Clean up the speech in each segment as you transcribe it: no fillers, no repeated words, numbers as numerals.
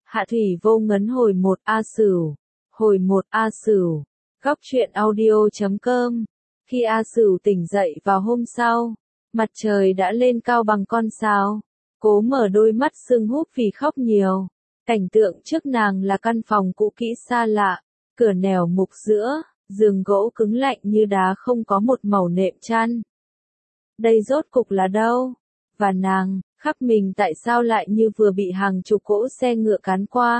Hạ thủy vô ngấn hồi 1 A Sửu. Hồi 1 A Sửu. Góc truyện audio.com. Khi A Sửu tỉnh dậy vào hôm sau, mặt trời đã lên cao bằng con sao. Cố mở đôi mắt sưng húp vì khóc nhiều. Cảnh tượng trước nàng là căn phòng cũ kỹ xa lạ, cửa nẻo mục giữa, giường gỗ cứng lạnh như đá không có một mẩu nệm chăn. Đây rốt cục là đâu? Và nàng, khắp mình tại sao lại như vừa bị hàng chục cỗ xe ngựa cán qua?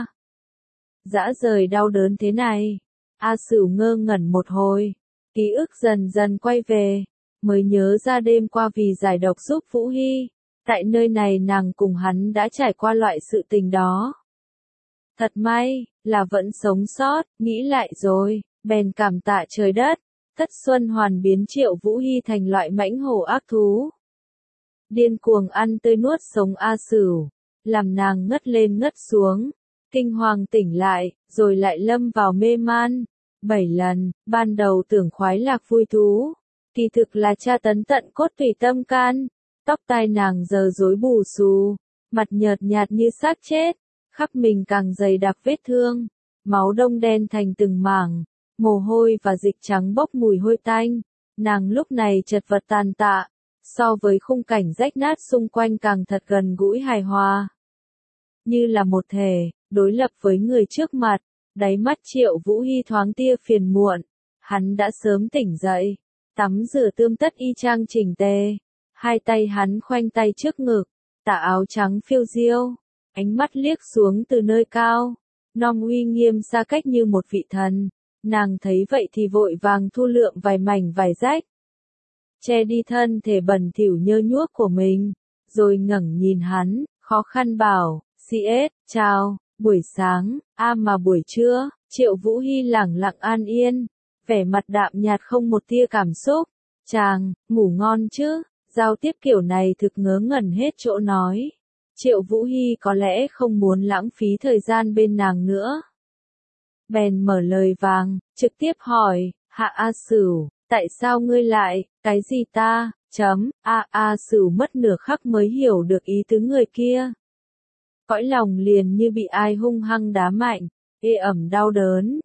Dã rời đau đớn thế này. A Sửu ngơ ngẩn một hồi, ký ức dần dần quay về, mới nhớ ra đêm qua vì giải độc giúp Vũ Hy, tại nơi này nàng cùng hắn đã trải qua loại sự tình đó. Thật may, là vẫn sống sót, nghĩ lại rồi, bèn cảm tạ trời đất, thất xuân hoàn biến Triệu Vũ Hy thành loại mãnh hổ ác thú. Điên cuồng ăn tươi nuốt sống A Sửu, làm nàng ngất lên ngất xuống, kinh hoàng tỉnh lại, rồi lại lâm vào mê man. 7 lần, ban đầu tưởng khoái lạc vui thú, kỳ thực là tra tấn tận cốt tủy tâm can, tóc tai nàng giờ rối bù xù, mặt nhợt nhạt như xác chết, khắp mình càng dày đặc vết thương, máu đông đen thành từng mảng, mồ hôi và dịch trắng bốc mùi hôi tanh, nàng lúc này chật vật tàn tạ, so với khung cảnh rách nát xung quanh càng thật gần gũi hài hòa. Như là một thể, đối lập với người trước mặt, đáy mắt Triệu Vũ Hy thoáng tia phiền muộn, hắn đã sớm tỉnh dậy, tắm rửa tươm tất y chang chỉnh tề, hai tay hắn khoanh tay trước ngực, tà áo trắng phiêu diêu, ánh mắt liếc xuống từ nơi cao, non uy nghiêm xa cách như một vị thần, nàng thấy vậy thì vội vàng thu lượm vài mảnh vải rách, che đi thân thể bẩn thỉu nhơ nhuốc của mình, rồi ngẩng nhìn hắn, khó khăn bảo, CS, chào, buổi sáng, mà buổi trưa, Triệu Vũ Hy lẳng lặng an yên, vẻ mặt đạm nhạt không một tia cảm xúc, chàng, ngủ ngon chứ, giao tiếp kiểu này thực ngớ ngẩn hết chỗ nói. Triệu Vũ Hy có lẽ không muốn lãng phí thời gian bên nàng nữa. Bèn mở lời vàng, trực tiếp hỏi, Hạ A Sửu, tại sao ngươi lại, cái gì ta, A Sửu mất nửa khắc mới hiểu được ý tứ người kia. Cõi lòng liền như bị ai hung hăng đá mạnh, ê ẩm đau đớn,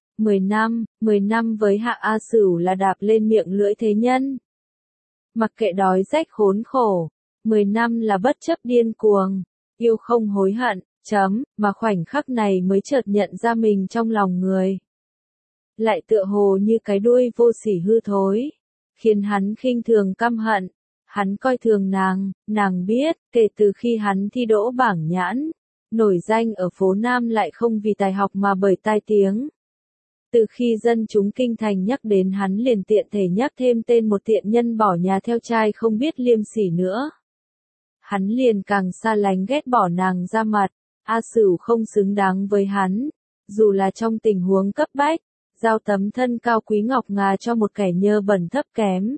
10 năm với Hạ A Sửu là đạp lên miệng lưỡi thế nhân. Mặc kệ đói rách khốn khổ, 10 năm là bất chấp điên cuồng, yêu không hối hận, mà khoảnh khắc này mới chợt nhận ra mình trong lòng người. Lại tựa hồ như cái đuôi vô sỉ hư thối, khiến hắn khinh thường căm hận, hắn coi thường nàng biết, kể từ khi hắn thi đỗ bảng nhãn, nổi danh ở phố Nam lại không vì tài học mà bởi tai tiếng. Từ khi dân chúng kinh thành nhắc đến hắn liền tiện thể nhắc thêm tên một tiện nhân bỏ nhà theo trai không biết liêm sỉ nữa. Hắn liền càng xa lánh ghét bỏ nàng ra mặt, A Sửu không xứng đáng với hắn, dù là trong tình huống cấp bách, giao tấm thân cao quý ngọc ngà cho một kẻ nhơ bẩn thấp kém.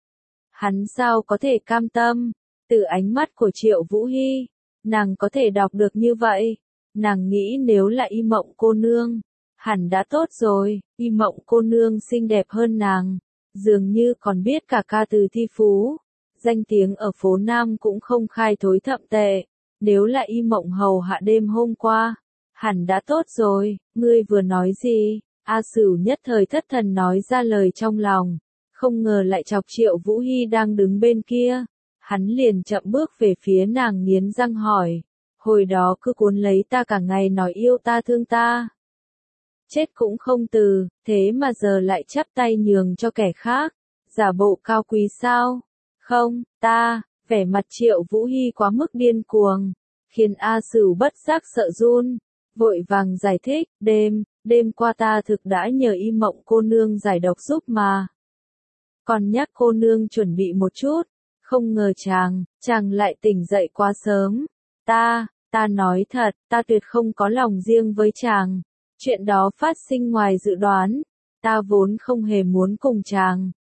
Hắn sao có thể cam tâm, từ ánh mắt của Triệu Vũ Hy, nàng có thể đọc được như vậy, nàng nghĩ nếu là Y Mộng cô nương, hẳn đã tốt rồi, Y Mộng cô nương xinh đẹp hơn nàng, dường như còn biết cả ca từ thi phú, danh tiếng ở phố Nam cũng không khai thối thậm tệ, nếu là Y Mộng hầu hạ đêm hôm qua, hẳn đã tốt rồi, ngươi vừa nói gì? A Sửu nhất thời thất thần nói ra lời trong lòng, không ngờ lại chọc Triệu Vũ Hy đang đứng bên kia, hắn liền chậm bước về phía nàng nghiến răng hỏi, hồi đó cứ cuốn lấy ta cả ngày nói yêu ta thương ta. Chết cũng không từ, thế mà giờ lại chắp tay nhường cho kẻ khác, giả bộ cao quý sao? Không, vẻ mặt Triệu Vũ Hy quá mức điên cuồng, khiến A Sửu bất giác sợ run, vội vàng giải thích, đêm qua ta thực đã nhờ Y Mộng cô nương giải độc giúp mà. Còn nhắc cô nương chuẩn bị một chút, không ngờ chàng lại tỉnh dậy quá sớm. Ta nói thật, ta tuyệt không có lòng riêng với chàng. Chuyện đó phát sinh ngoài dự đoán, ta vốn không hề muốn cùng chàng.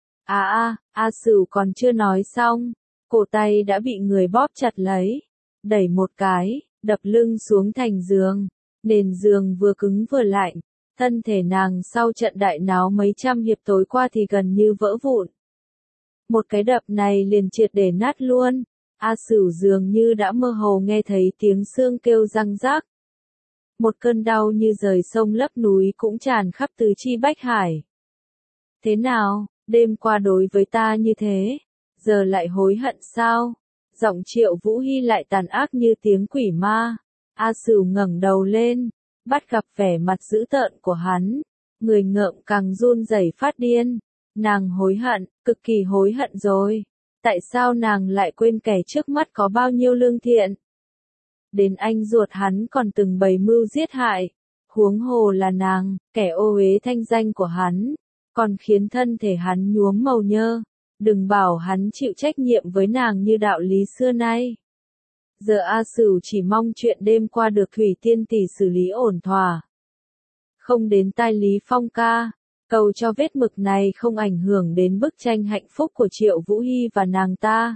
A Sửu còn chưa nói xong, cổ tay đã bị người bóp chặt lấy, đẩy một cái, đập lưng xuống thành giường, nền giường vừa cứng vừa lạnh, thân thể nàng sau trận đại náo mấy trăm hiệp tối qua thì gần như vỡ vụn. Một cái đập này liền triệt để nát luôn, A Sửu dường như đã mơ hồ nghe thấy tiếng xương kêu răng rắc. một cơn đau như rời sông lấp núi cũng tràn khắp tứ chi bách hải. Thế nào, đêm qua đối với ta như thế, giờ lại hối hận sao? Giọng Triệu Vũ Hy lại tàn ác như tiếng quỷ ma. A Sửu ngẩng đầu lên, bắt gặp vẻ mặt dữ tợn của hắn, người ngợm càng run rẩy phát điên. Nàng hối hận, cực kỳ hối hận rồi. Tại sao nàng lại quên kẻ trước mắt có bao nhiêu lương thiện? Đến anh ruột hắn còn từng bày mưu giết hại, huống hồ là nàng, kẻ ô uế thanh danh của hắn, còn khiến thân thể hắn nhuốm màu nhơ. Đừng bảo hắn chịu trách nhiệm với nàng như đạo lý xưa nay. Giờ A Sửu chỉ mong chuyện đêm qua được Thủy Tiên tỷ xử lý ổn thỏa, không đến tai Lý Phong ca, cầu cho vết mực này không ảnh hưởng đến bức tranh hạnh phúc của Triệu Vũ Hy và nàng ta.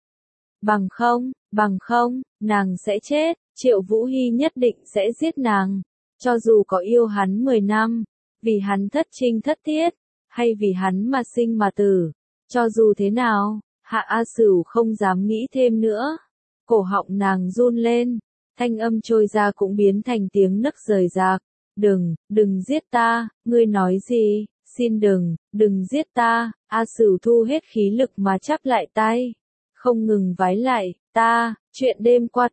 Bằng không, nàng sẽ chết, Triệu Vũ Hy nhất định sẽ giết nàng, cho dù có yêu hắn 10 năm, vì hắn thất trinh thất tiết, hay vì hắn mà sinh mà tử, cho dù thế nào, Hạ A Sửu không dám nghĩ thêm nữa. Cổ họng nàng run lên, thanh âm trôi ra cũng biến thành tiếng nấc rời rạc. Đừng giết ta, ngươi nói gì, xin đừng giết ta. A Sửu thu hết khí lực mà chắp lại tay, không ngừng vái lại, chuyện đêm qua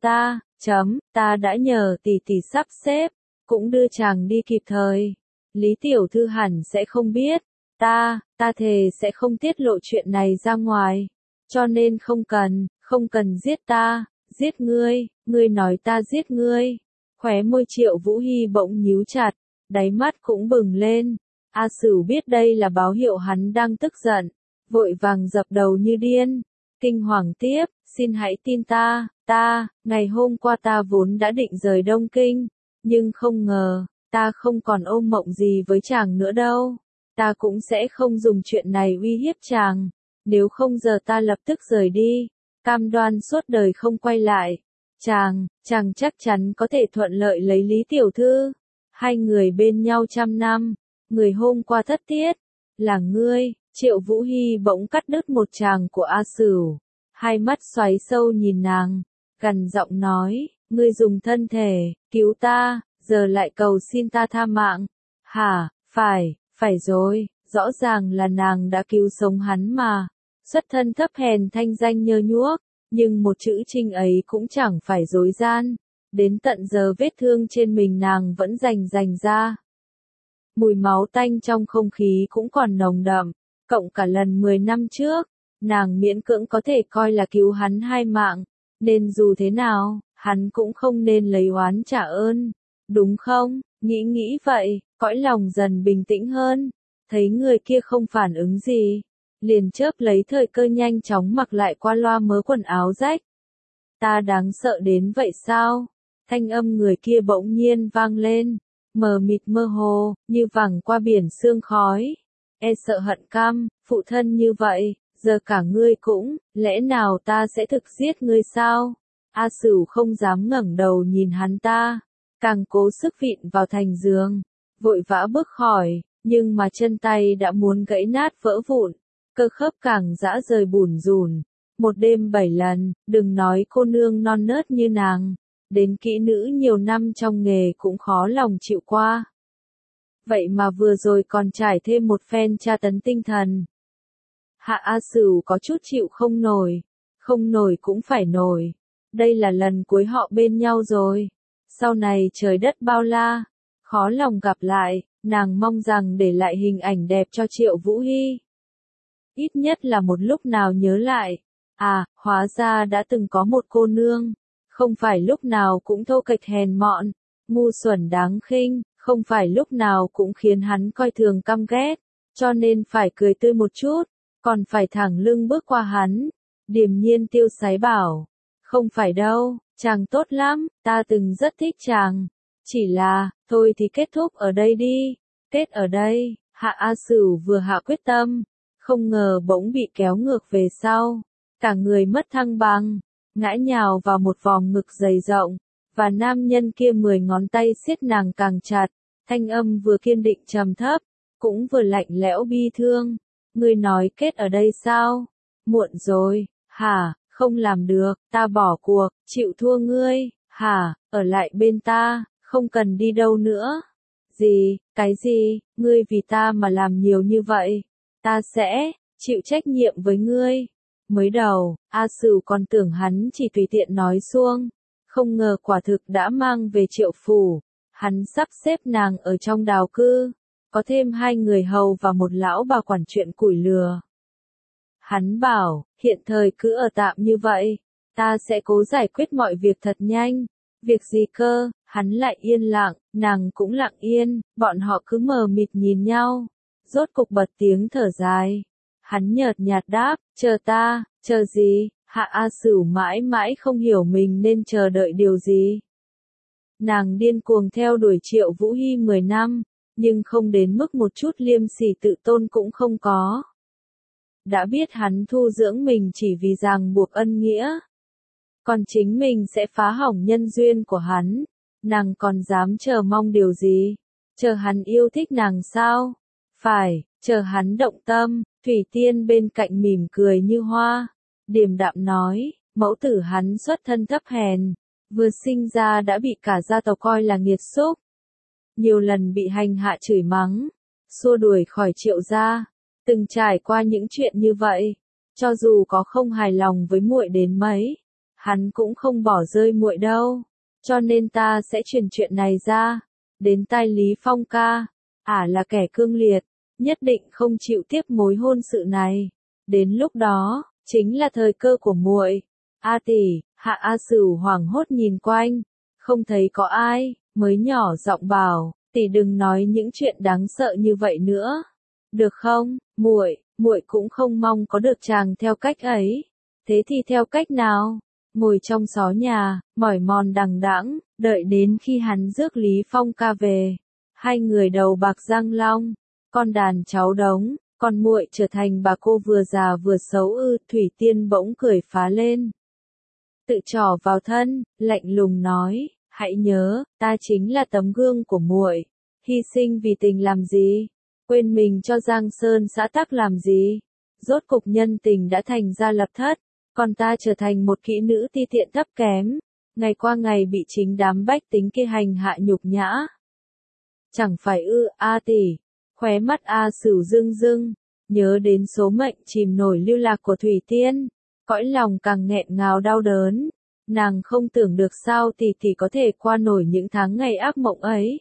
ta đã nhờ tỷ tỷ sắp xếp, cũng đưa chàng đi kịp thời. Lý tiểu thư hẳn sẽ không biết, ta thề sẽ không tiết lộ chuyện này ra ngoài, cho nên không cần giết ta, giết ngươi nói ta giết ngươi. Khóe môi Triệu Vũ Hy bỗng nhíu chặt, đáy mắt cũng bừng lên. A Sửu biết đây là báo hiệu hắn đang tức giận, vội vàng dập đầu như điên, kinh hoàng tiếp, xin hãy tin ta, ngày hôm qua ta vốn đã định rời Đông Kinh, nhưng không ngờ, ta không còn ôm mộng gì với chàng nữa đâu. Ta cũng sẽ không dùng chuyện này uy hiếp chàng, nếu không giờ ta lập tức rời đi, cam đoan suốt đời không quay lại. Chàng chắc chắn có thể thuận lợi lấy Lý tiểu thư. Hai người bên nhau trăm năm, người hôm qua thất tiết, là ngươi. Triệu Vũ Hy bỗng cắt đứt một tràng của A Sửu, hai mắt xoáy sâu nhìn nàng, gằn giọng nói, ngươi dùng thân thể, cứu ta, giờ lại cầu xin ta tha mạng. Hả, phải rồi, rõ ràng là nàng đã cứu sống hắn mà. Xuất thân thấp hèn thanh danh nhơ nhuốc, nhưng một chữ trinh ấy cũng chẳng phải dối gian. Đến tận giờ vết thương trên mình nàng vẫn rành ra. Mùi máu tanh trong không khí cũng còn nồng đậm, cộng cả lần 10 năm trước, nàng miễn cưỡng có thể coi là cứu hắn 2 mạng, nên dù thế nào, hắn cũng không nên lấy oán trả ơn, đúng không? Nghĩ vậy, cõi lòng dần bình tĩnh hơn, thấy người kia không phản ứng gì, liền chớp lấy thời cơ nhanh chóng mặc lại qua loa mớ quần áo rách. Ta đáng sợ đến vậy sao? Thanh âm người kia bỗng nhiên vang lên, mờ mịt mơ hồ, như vẳng qua biển sương khói. E sợ hận căm, phụ thân như vậy, giờ cả ngươi cũng, lẽ nào ta sẽ thực giết ngươi sao? A Sửu không dám ngẩng đầu nhìn hắn ta, càng cố sức vịn vào thành giường, vội vã bước khỏi, nhưng mà chân tay đã muốn gãy nát vỡ vụn, cơ khớp càng rã rời bủn rủn. Một đêm 7 lần, đừng nói cô nương non nớt như nàng, đến kỹ nữ nhiều năm trong nghề cũng khó lòng chịu qua. Vậy mà vừa rồi còn trải thêm một phen tra tấn tinh thần. Hạ A Sửu có chút chịu không nổi cũng phải nổi. Đây là lần cuối họ bên nhau rồi. Sau này trời đất bao la, khó lòng gặp lại, nàng mong rằng để lại hình ảnh đẹp cho Triệu Vũ Hy. Ít nhất là một lúc nào nhớ lại. À, hóa ra đã từng có một cô nương, không phải lúc nào cũng thô kệch hèn mọn, ngu xuẩn đáng khinh, không phải lúc nào cũng khiến hắn coi thường căm ghét, cho nên phải cười tươi một chút, còn phải thẳng lưng bước qua hắn. Điềm nhiên tiêu sái bảo, không phải đâu, chàng tốt lắm, ta từng rất thích chàng, chỉ là, thôi thì kết thúc ở đây đi, kết ở đây. Hạ A Sửu vừa hạ quyết tâm, không ngờ bỗng bị kéo ngược về sau, cả người mất thăng bằng, ngã nhào vào một vòng ngực dày rộng, và nam nhân kia 10 ngón tay siết nàng càng chặt, thanh âm vừa kiên định trầm thấp, cũng vừa lạnh lẽo bi thương. Ngươi nói kết ở đây sao? Muộn rồi, hả, không làm được, ta bỏ cuộc, chịu thua ngươi, hả, ở lại bên ta, không cần đi đâu nữa. Gì, cái gì, ngươi vì ta mà làm nhiều như vậy, ta sẽ chịu trách nhiệm với ngươi. Mới đầu, A Sửu còn tưởng hắn chỉ tùy tiện nói suông, không ngờ quả thực đã mang về Triệu phủ. Hắn sắp xếp nàng ở trong đào cư, có thêm 2 người hầu và một lão bà quản chuyện củi lửa. Hắn bảo, hiện thời cứ ở tạm như vậy, ta sẽ cố giải quyết mọi việc thật nhanh. Việc gì cơ? Hắn lại yên lặng, nàng cũng lặng yên, bọn họ cứ mờ mịt nhìn nhau. Rốt cục bật tiếng thở dài. Hắn nhợt nhạt đáp, chờ ta, chờ gì? Hạ A Sửu mãi mãi không hiểu mình nên chờ đợi điều gì. Nàng điên cuồng theo đuổi Triệu Vũ Hy 10 năm, nhưng không đến mức một chút liêm sỉ tự tôn cũng không có. Đã biết hắn thu dưỡng mình chỉ vì ràng buộc ân nghĩa, còn chính mình sẽ phá hỏng nhân duyên của hắn, nàng còn dám chờ mong điều gì? Chờ hắn yêu thích nàng sao? Phải, chờ hắn động tâm. Thủy Tiên bên cạnh mỉm cười như hoa, điềm đạm nói, mẫu tử hắn xuất thân thấp hèn, vừa sinh ra đã bị cả gia tộc coi là nghiệt xúc, nhiều lần bị hành hạ chửi mắng, xua đuổi khỏi Triệu gia, từng trải qua những chuyện như vậy, cho dù có không hài lòng với muội đến mấy, hắn cũng không bỏ rơi muội đâu, cho nên ta sẽ truyền chuyện này ra đến tai Lý Phong ca, là kẻ cương liệt, nhất định không chịu tiếp mối hôn sự này. Đến lúc đó, chính là thời cơ của muội. A tỷ, Hạ A Sửu hoảng hốt nhìn quanh, không thấy có ai, mới nhỏ giọng bảo, tỷ đừng nói những chuyện đáng sợ như vậy nữa. Được không? Muội cũng không mong có được chàng theo cách ấy. Thế thì theo cách nào? Ngồi trong xó nhà, mỏi mòn đằng đẵng, đợi đến khi hắn rước Lý Phong ca về. 2 người đầu bạc răng long, con đàn cháu đống, còn muội trở thành bà cô vừa già vừa xấu ư? Thủy Tiên bỗng cười phá lên. Tự trỏ vào thân, lạnh lùng nói, hãy nhớ, ta chính là tấm gương của muội, hy sinh vì tình làm gì, quên mình cho Giang Sơn xã tắc làm gì, rốt cục nhân tình đã thành ra lập thất, còn ta trở thành một kỹ nữ ti tiện thấp kém, ngày qua ngày bị chính đám bách tính kia hành hạ nhục nhã. Chẳng phải ư? A tỷ, khóe mắt A Sửu rưng rưng, nhớ đến số mệnh chìm nổi lưu lạc của Thủy Tiên, cõi lòng càng nghẹn ngào đau đớn, nàng không tưởng được sao tỷ có thể qua nổi những tháng ngày ác mộng ấy.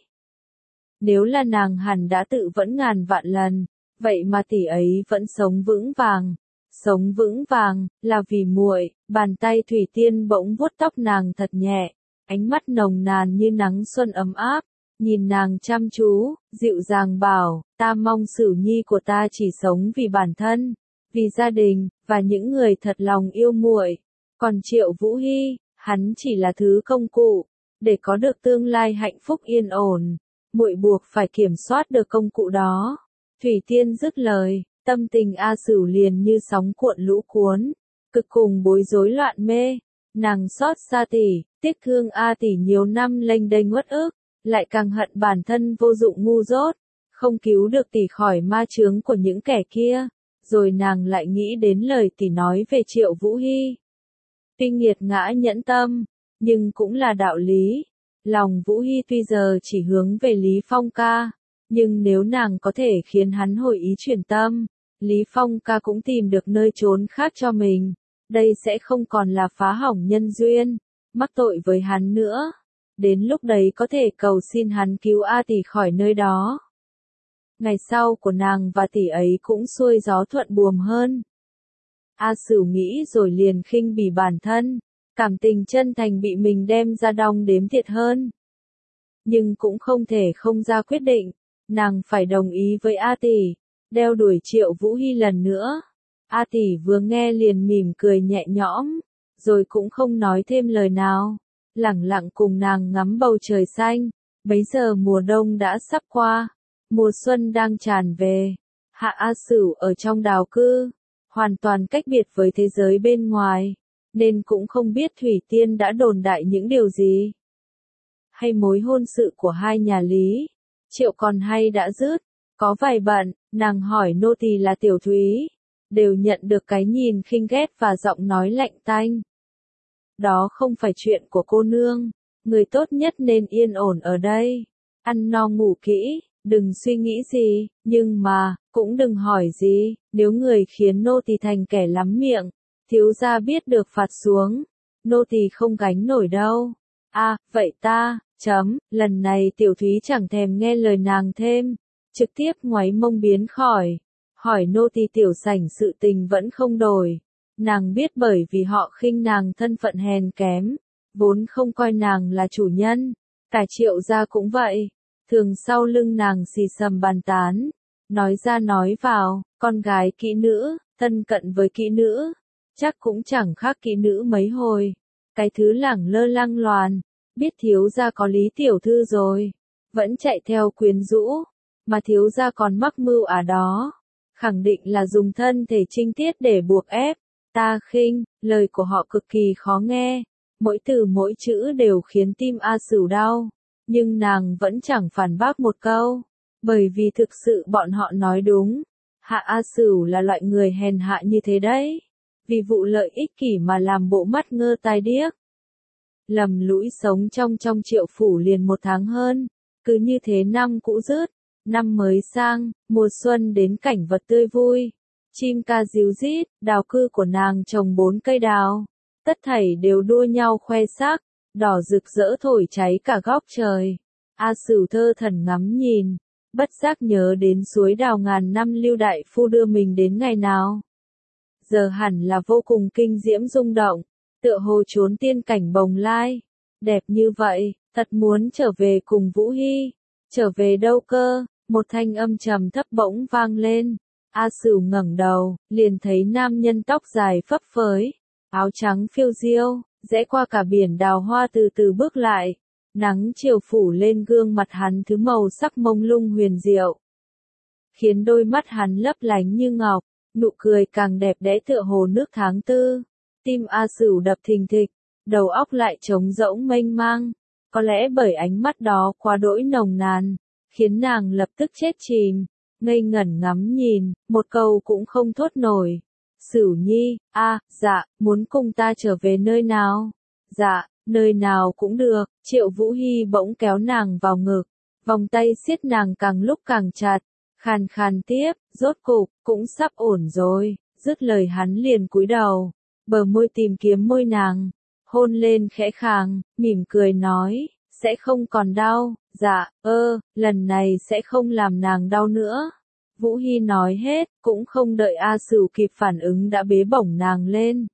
Nếu là nàng hẳn đã tự vẫn ngàn vạn lần, vậy mà tỷ ấy vẫn sống vững vàng. Sống vững vàng, là vì muội. Bàn tay Thủy Tiên bỗng vuốt tóc nàng thật nhẹ, ánh mắt nồng nàn như nắng xuân ấm áp, nhìn nàng chăm chú, dịu dàng bảo, ta mong Sửu nhi của ta chỉ sống vì bản thân, vì gia đình, và những người thật lòng yêu muội. Còn Triệu Vũ Hy, hắn chỉ là thứ công cụ, để có được tương lai hạnh phúc yên ổn, muội buộc phải kiểm soát được công cụ đó. Thủy Tiên dứt lời, tâm tình A Sửu liền như sóng cuộn lũ cuốn, cực cùng bối rối loạn mê, nàng xót xa tỷ, tiếc thương A tỷ nhiều năm lênh đênh uất ức, lại càng hận bản thân vô dụng ngu dốt, không cứu được tỷ khỏi ma chướng của những kẻ kia, rồi nàng lại nghĩ đến lời tỷ nói về Triệu Vũ Hy. Tuy nghiệt ngã nhẫn tâm, nhưng cũng là đạo lý. Lòng Vũ Hy tuy giờ chỉ hướng về Lý Phong ca, nhưng nếu nàng có thể khiến hắn hồi ý chuyển tâm, Lý Phong ca cũng tìm được nơi trốn khác cho mình. Đây sẽ không còn là phá hỏng nhân duyên, mắc tội với hắn nữa. Đến lúc đấy có thể cầu xin hắn cứu A tỷ khỏi nơi đó. Ngày sau của nàng và tỷ ấy cũng xuôi gió thuận buồm hơn. A Sửu nghĩ rồi liền khinh bỉ bản thân, cảm tình chân thành bị mình đem ra đong đếm thiệt hơn. Nhưng cũng không thể không ra quyết định, nàng phải đồng ý với A tỷ, đeo đuổi Triệu Vũ Hy lần nữa. A tỷ vừa nghe liền mỉm cười nhẹ nhõm, rồi cũng không nói thêm lời nào, lẳng lặng cùng nàng ngắm bầu trời xanh. Bấy giờ mùa đông đã sắp qua, mùa xuân đang tràn về. Hạ A Sửu ở trong đào cư, hoàn toàn cách biệt với thế giới bên ngoài, nên cũng không biết Thủy Tiên đã đồn đại những điều gì. Hay mối hôn sự của hai nhà Lý, Triệu còn hay đã dứt, có vài bận, nàng hỏi nô tỳ là Tiểu Thúy, đều nhận được cái nhìn khinh ghét và giọng nói lạnh tanh. Đó không phải chuyện của cô nương, người tốt nhất nên yên ổn ở đây. Ăn no ngủ kỹ, đừng suy nghĩ gì, nhưng mà, cũng đừng hỏi gì, nếu người khiến nô tỳ thành kẻ lắm miệng, thiếu gia biết được phạt xuống, nô tỳ không gánh nổi đâu. Vậy ta, lần này Tiểu Thúy chẳng thèm nghe lời nàng thêm, trực tiếp ngoáy mông biến khỏi, hỏi nô tỳ tiểu sảnh sự tình vẫn không đổi. Nàng biết bởi vì họ khinh nàng thân phận hèn kém, vốn không coi nàng là chủ nhân, cả Triệu gia cũng vậy, thường sau lưng nàng xì xầm bàn tán, nói ra nói vào, con gái kỹ nữ, thân cận với kỹ nữ, chắc cũng chẳng khác kỹ nữ mấy hồi. Cái thứ lẳng lơ lăng loàn, biết thiếu gia có Lý tiểu thư rồi, vẫn chạy theo quyến rũ, mà thiếu gia còn mắc mưu đó, khẳng định là dùng thân thể trinh tiết để buộc ép. Ta khinh, lời của họ cực kỳ khó nghe, mỗi từ mỗi chữ đều khiến tim A Sửu đau, nhưng nàng vẫn chẳng phản bác một câu, bởi vì thực sự bọn họ nói đúng, Hạ A Sửu là loại người hèn hạ như thế đấy, vì vụ lợi ích kỷ mà làm bộ mắt ngơ tai điếc. Lầm lũi sống trong Triệu phủ liền 1 tháng hơn, cứ như thế năm cũ dứt, năm mới sang, mùa xuân đến cảnh vật tươi vui. Chim ca ríu rít, đào cư của nàng trồng 4 cây đào, tất thảy đều đua nhau khoe sắc, đỏ rực rỡ thổi cháy cả góc trời. A Sửu thơ thẩn ngắm nhìn, bất giác nhớ đến suối đào ngàn năm Lưu đại phu đưa mình đến ngày nào. Giờ hẳn là vô cùng kinh diễm rung động, tựa hồ trốn tiên cảnh bồng lai, đẹp như vậy, thật muốn trở về cùng Vũ Hy. Trở về đâu cơ? Một thanh âm trầm thấp bỗng vang lên. A Sửu ngẩng đầu, liền thấy nam nhân tóc dài phấp phới, áo trắng phiêu diêu, rẽ qua cả biển đào hoa từ từ bước lại. Nắng chiều phủ lên gương mặt hắn thứ màu sắc mông lung huyền diệu, khiến đôi mắt hắn lấp lánh như ngọc, nụ cười càng đẹp đẽ tựa hồ nước tháng tư. Tim A Sửu đập thình thịch, đầu óc lại trống rỗng mênh mang, có lẽ bởi ánh mắt đó quá đỗi nồng nàn, khiến nàng lập tức chết chìm. Ngây ngẩn ngắm nhìn, một câu cũng không thốt nổi. Sửu nhi, dạ, muốn cùng ta trở về nơi nào? Dạ, nơi nào cũng được. Triệu Vũ Hy bỗng kéo nàng vào ngực, vòng tay siết nàng càng lúc càng chặt, khàn khàn tiếp, rốt cục, cũng sắp ổn rồi. Dứt lời hắn liền cúi đầu, bờ môi tìm kiếm môi nàng, hôn lên khẽ khàng, mỉm cười nói, sẽ không còn đau. Dạ, lần này sẽ không làm nàng đau nữa. Vũ Hy nói hết, cũng không đợi A Sửu kịp phản ứng đã bế bổng nàng lên.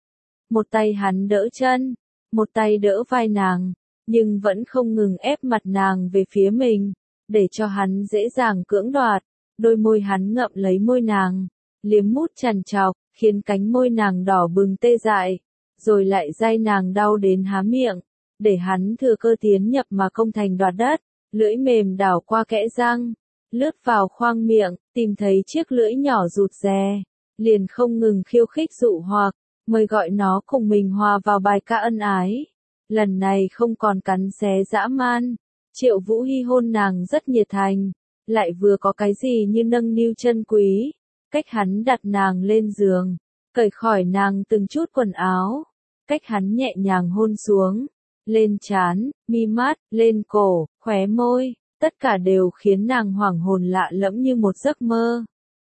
Một tay hắn đỡ chân, một tay đỡ vai nàng, nhưng vẫn không ngừng ép mặt nàng về phía mình, để cho hắn dễ dàng cưỡng đoạt. Đôi môi hắn ngậm lấy môi nàng, liếm mút trằn trọc, khiến cánh môi nàng đỏ bừng tê dại, rồi lại day nàng đau đến há miệng, để hắn thừa cơ tiến nhập mà công thành đoạt đất. Lưỡi mềm đảo qua kẽ răng, lướt vào khoang miệng, tìm thấy chiếc lưỡi nhỏ rụt rè, liền không ngừng khiêu khích dụ hoặc, mời gọi nó cùng mình hòa vào bài ca ân ái. Lần này không còn cắn xé dã man, Triệu Vũ Hy hôn nàng rất nhiệt thành, lại vừa có cái gì như nâng niu chân quý, cách hắn đặt nàng lên giường, cởi khỏi nàng từng chút quần áo, cách hắn nhẹ nhàng hôn xuống, lên trán, mi mắt, lên cổ, khóe môi, tất cả đều khiến nàng hoảng hồn lạ lẫm như một giấc mơ.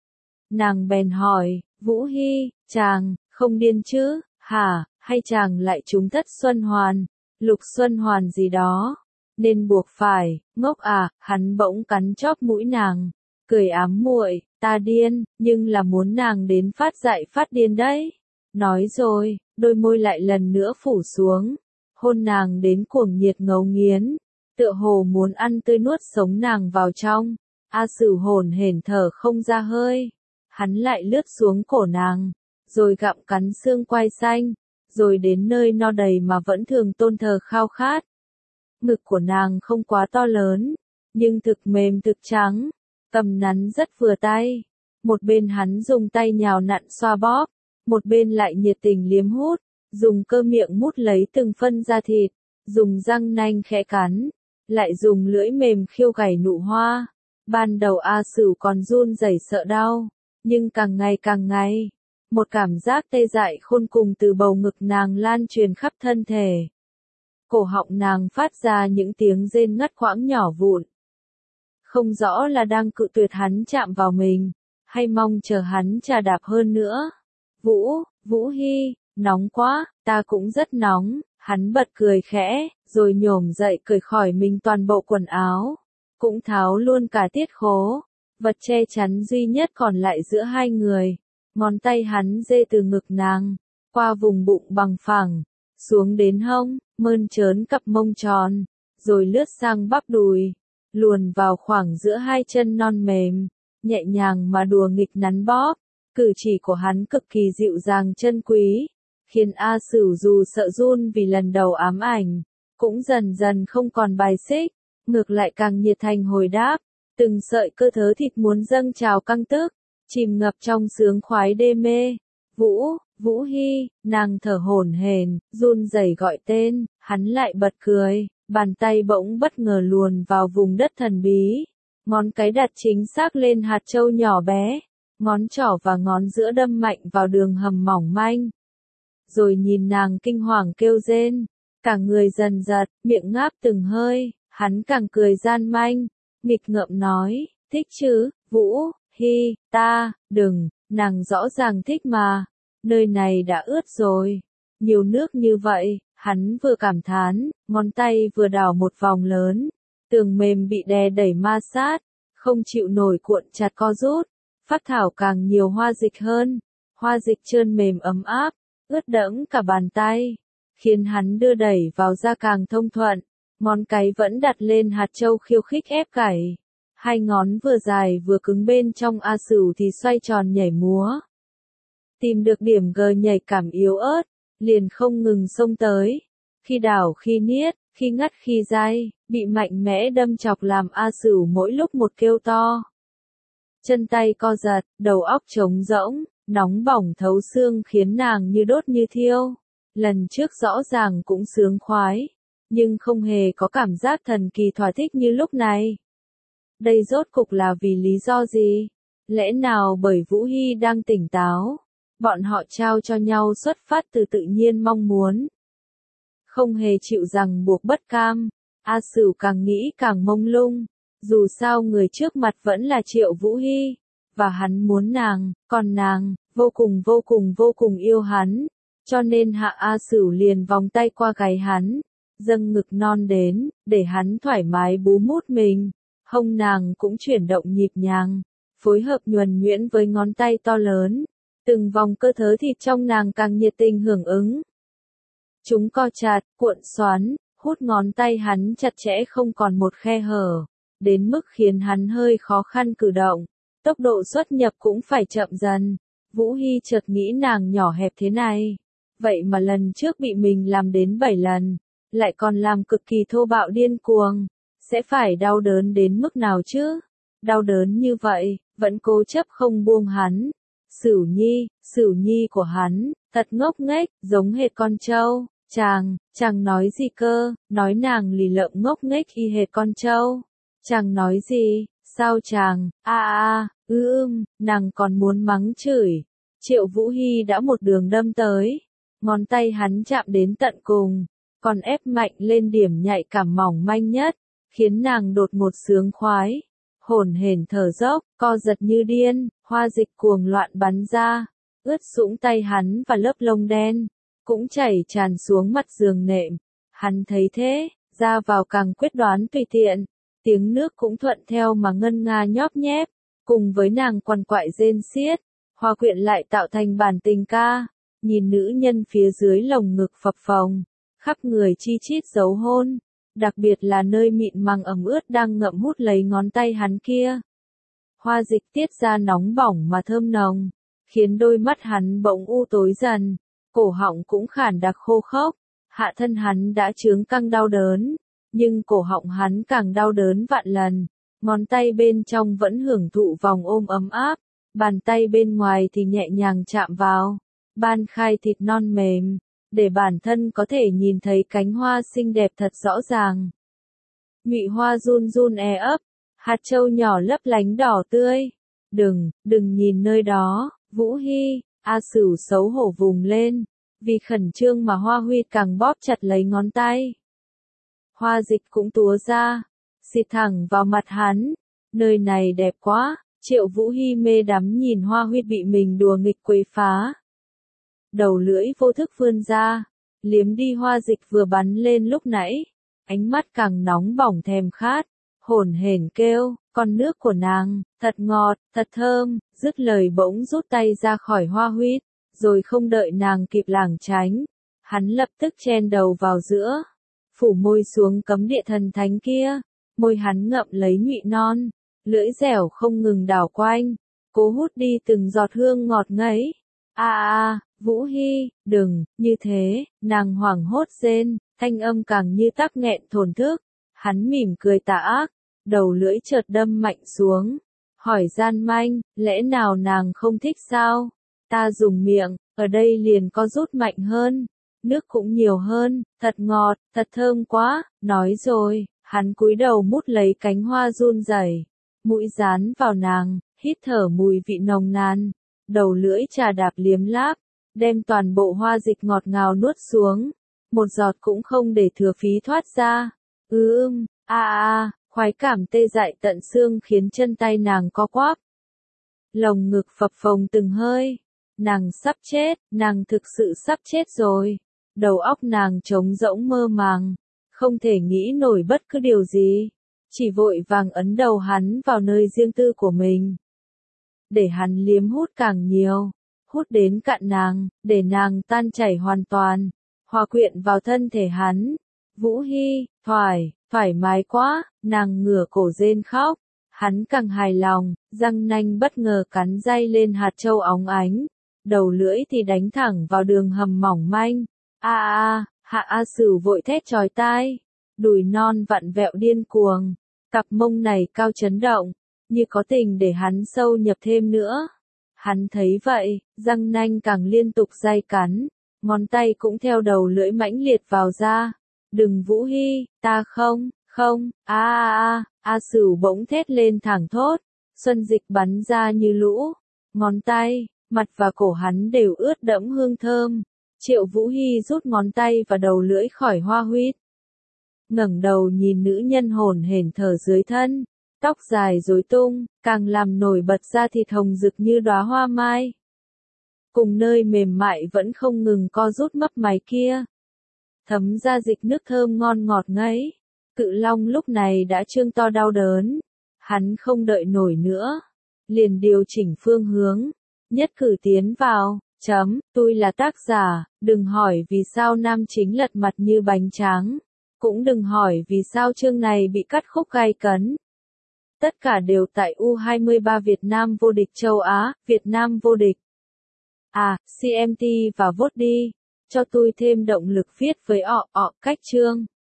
Nàng bèn hỏi, Vũ Hy, chàng, không điên chứ, hả, hay chàng lại trúng thất xuân hoàn, lục xuân hoàn gì đó, nên buộc phải, ngốc à, hắn bỗng cắn chóp mũi nàng, cười ám muội, ta điên, nhưng là muốn nàng đến phát dại phát điên đấy. Nói rồi, đôi môi lại lần nữa phủ xuống, hôn nàng đến cuồng nhiệt ngấu nghiến, tựa hồ muốn ăn tươi nuốt sống nàng vào trong. A Sửu hồn hển thở không ra hơi, hắn lại lướt xuống cổ nàng, rồi gặm cắn xương quai xanh, rồi đến nơi no đầy mà vẫn thường tôn thờ khao khát. Ngực của nàng không quá to lớn, nhưng thực mềm thực trắng, cầm nắn rất vừa tay. Một bên hắn dùng tay nhào nặn xoa bóp, một bên lại nhiệt tình liếm hút, dùng cơ miệng mút lấy từng phân da thịt, dùng răng nanh khẽ cắn, lại dùng lưỡi mềm khiêu gảy nụ hoa. Ban đầu A Sửu còn run rẩy sợ đau, nhưng càng ngày, một cảm giác tê dại khôn cùng từ bầu ngực nàng lan truyền khắp thân thể. cổ họng nàng phát ra những tiếng rên ngắt quãng nhỏ vụn. Không rõ là đang cự tuyệt hắn chạm vào mình, hay mong chờ hắn chà đạp hơn nữa. Vũ Hi, nóng quá, ta cũng rất nóng, hắn bật cười khẽ, rồi nhổm dậy cởi khỏi mình toàn bộ quần áo, cũng tháo luôn cả tiết khố, vật che chắn duy nhất còn lại giữa hai người. Ngón tay hắn dê từ ngực nàng, qua vùng bụng bằng phẳng, xuống đến hông, mơn trớn cặp mông tròn, rồi lướt sang bắp đùi, luồn vào khoảng giữa hai chân non mềm, nhẹ nhàng mà đùa nghịch nắn bóp. Cử chỉ của hắn cực kỳ dịu dàng chân quý, khiến A Sửu dù sợ run vì lần đầu ám ảnh, cũng dần dần không còn bài xích, ngược lại càng nhiệt thành hồi đáp, từng sợi cơ thớ thịt muốn dâng trào căng tức, chìm ngập trong sướng khoái đê mê. Vũ Hi, nàng thở hổn hển, run rẩy gọi tên, hắn lại bật cười, bàn tay bỗng bất ngờ luồn vào vùng đất thần bí, ngón cái đặt chính xác lên hạt châu nhỏ bé, ngón trỏ và ngón giữa đâm mạnh vào đường hầm mỏng manh. Rồi nhìn nàng kinh hoàng kêu rên, cả người dần giật, miệng ngáp từng hơi, hắn càng cười gian manh, nghịch ngợm nói, thích chứ, Vũ Hi, đừng, nàng rõ ràng thích mà, nơi này đã ướt rồi, nhiều nước như vậy, hắn vừa cảm thán, ngón tay vừa đảo một vòng lớn, tường mềm bị đè đẩy ma sát, không chịu nổi cuộn chặt co rút, phác thảo càng nhiều hoa dịch hơn, hoa dịch trơn mềm ấm áp, ướt đẫm cả bàn tay, khiến hắn đưa đẩy vào da càng thông thuận, ngón cái vẫn đặt lên hạt châu khiêu khích ép cày. Hai ngón vừa dài vừa cứng bên trong A Sửu thì xoay tròn nhảy múa. Tìm được điểm gờ nhảy cảm yếu ớt, liền không ngừng xông tới. Khi đảo khi niết, khi ngắt khi day, bị mạnh mẽ đâm chọc làm A Sửu mỗi lúc một kêu to. Chân tay co giật, đầu óc trống rỗng, nóng bỏng thấu xương khiến nàng như đốt như thiêu. Lần trước rõ ràng cũng sướng khoái, nhưng không hề có cảm giác thần kỳ thỏa thích như lúc này. Đây rốt cục là vì lý do gì? Lẽ nào bởi Vũ Hi đang tỉnh táo? Bọn họ trao cho nhau xuất phát từ tự nhiên mong muốn. Không hề chịu rằng buộc bất cam. A Sửu càng nghĩ càng mông lung. Dù sao người trước mặt vẫn là Triệu Vũ Hi. Và hắn muốn nàng, còn nàng, vô cùng yêu hắn. Cho nên Hạ A Sửu liền vòng tay qua gáy hắn. Dâng ngực non đến, để hắn thoải mái bú mút mình. Hông nàng cũng chuyển động nhịp nhàng, phối hợp nhuần nhuyễn với ngón tay to lớn. Từng vòng cơ thớ thịt trong nàng càng nhiệt tình hưởng ứng. Chúng co chặt, cuộn xoắn, hút ngón tay hắn chặt chẽ không còn một khe hở, đến mức khiến hắn hơi khó khăn cử động. Tốc độ xuất nhập cũng phải chậm dần. Vũ Hi chợt nghĩ nàng nhỏ hẹp thế này. Vậy mà lần trước bị mình làm đến 7 lần, lại còn làm cực kỳ thô bạo điên cuồng. Sẽ phải đau đớn đến mức nào chứ? Đau đớn như vậy, vẫn cố chấp không buông hắn. Sửu nhi của hắn, thật ngốc nghếch, giống hệt con trâu. Chàng nói gì cơ? Nói nàng lì lợm ngốc nghếch y hệt con trâu. Chàng nói gì? Sao chàng? Nàng còn muốn mắng chửi. Triệu Vũ Hi đã một đường đâm tới. Ngón tay hắn chạm đến tận cùng, còn ép mạnh lên điểm nhạy cảm mỏng manh nhất, khiến nàng đột ngột sướng khoái. Hổn hển thở dốc, co giật như điên, hoa dịch cuồng loạn bắn ra, ướt sũng tay hắn và lớp lông đen, cũng chảy tràn xuống mặt giường nệm. Hắn thấy thế, ra vào càng quyết đoán tùy tiện, tiếng nước cũng thuận theo mà ngân nga nhóp nhép, cùng với nàng quằn quại rên xiết, hòa quyện lại tạo thành bản tình ca. Nhìn nữ nhân phía dưới lồng ngực phập phồng, khắp người chi chít dấu hôn, đặc biệt là nơi mịn màng ẩm ướt đang ngậm hút lấy ngón tay hắn kia. Hoa dịch tiết ra nóng bỏng mà thơm nồng, khiến đôi mắt hắn bỗng u tối dần, cổ họng cũng khản đặc khô khốc, hạ thân hắn đã chướng căng đau đớn, nhưng cổ họng hắn càng đau đớn vạn lần, ngón tay bên trong vẫn hưởng thụ vòng ôm ấm áp, bàn tay bên ngoài thì nhẹ nhàng chạm vào, ban khai thịt non mềm, để bản thân có thể nhìn thấy cánh hoa xinh đẹp thật rõ ràng. Nhụy hoa run run ấp, hạt châu nhỏ lấp lánh đỏ tươi. Đừng nhìn nơi đó, Vũ Hi. A Sửu xấu hổ vùng lên, vì khẩn trương mà Hoa Huy càng bóp chặt lấy ngón tay. Hoa dịch cũng túa ra, xịt thẳng vào mặt hắn. Nơi này đẹp quá, Triệu Vũ Hy mê đắm nhìn hoa huyết bị mình đùa nghịch quấy phá. Đầu lưỡi vô thức vươn ra, liếm đi hoa dịch vừa bắn lên lúc nãy. Ánh mắt càng nóng bỏng thèm khát, hổn hển kêu, con nước của nàng, thật ngọt, thật thơm, dứt lời bỗng rút tay ra khỏi hoa huyết, rồi không đợi nàng kịp lảng tránh. Hắn lập tức chen đầu vào giữa, phủ môi xuống cấm địa thần thánh kia, môi hắn ngậm lấy nhụy non, lưỡi dẻo không ngừng đảo quanh, cố hút đi từng giọt hương ngọt ngấy. Vũ Hy, đừng, như thế, nàng hoảng hốt rên, thanh âm càng như tắc nghẹn thổn thức. Hắn mỉm cười tà ác, đầu lưỡi chợt đâm mạnh xuống, hỏi gian manh, lẽ nào nàng không thích sao? Ta dùng miệng, ở đây liền có rút mạnh hơn, nước cũng nhiều hơn, thật ngọt, thật thơm quá, nói rồi, hắn cúi đầu mút lấy cánh hoa run rẩy, mũi dán vào nàng, hít thở mùi vị nồng nàn, đầu lưỡi chà đạp liếm láp, đem toàn bộ hoa dịch ngọt ngào nuốt xuống, một giọt cũng không để thừa phí thoát ra. Khoái cảm tê dại tận xương khiến chân tay nàng co quắp. Lồng ngực phập phồng từng hơi. Nàng sắp chết, nàng thực sự sắp chết rồi. Đầu óc nàng trống rỗng mơ màng, không thể nghĩ nổi bất cứ điều gì. Chỉ vội vàng ấn đầu hắn vào nơi riêng tư của mình. Để hắn liếm hút càng nhiều, hút đến cạn nàng, để nàng tan chảy hoàn toàn, hòa quyện vào thân thể hắn. Vũ Hy, thoải mái quá, nàng ngửa cổ rên khóc. Hắn càng hài lòng, răng nanh bất ngờ cắn day lên hạt châu óng ánh. Đầu lưỡi thì đánh thẳng vào đường hầm mỏng manh. Hạ A Sửu vội thét chói tai. Đùi non vặn vẹo điên cuồng. Cặp mông này cao chấn động, như có tình để hắn sâu nhập thêm nữa. Hắn thấy vậy, răng nanh càng liên tục day cắn. Ngón tay cũng theo đầu lưỡi mãnh liệt vào ra. Đừng Vũ Hy, ta không. A Sửu bỗng thét lên thẳng thốt. Xuân dịch bắn ra như lũ. Ngón tay, mặt và cổ hắn đều ướt đẫm hương thơm. Triệu Vũ Hy rút ngón tay và đầu lưỡi khỏi hoa huyết. Ngẩng đầu nhìn nữ nhân hổn hển thở dưới thân. Tóc dài rối tung, càng làm nổi bật da thịt hồng rực như đóa hoa mai. Cùng nơi mềm mại vẫn không ngừng co rút mấp máy kia. Thấm ra dịch nước thơm ngon ngọt ngấy. Cự long lúc này đã trương to đau đớn. Hắn không đợi nổi nữa. Liền điều chỉnh phương hướng. Nhất cử tiến vào. Tôi là tác giả. Đừng hỏi vì sao nam chính lật mặt như bánh tráng. Cũng đừng hỏi vì sao chương này bị cắt khúc gay cấn. Tất cả đều tại U23 Việt Nam vô địch châu Á. Việt Nam vô địch. CMT và vote đi. Cho tôi thêm động lực viết với cách chương.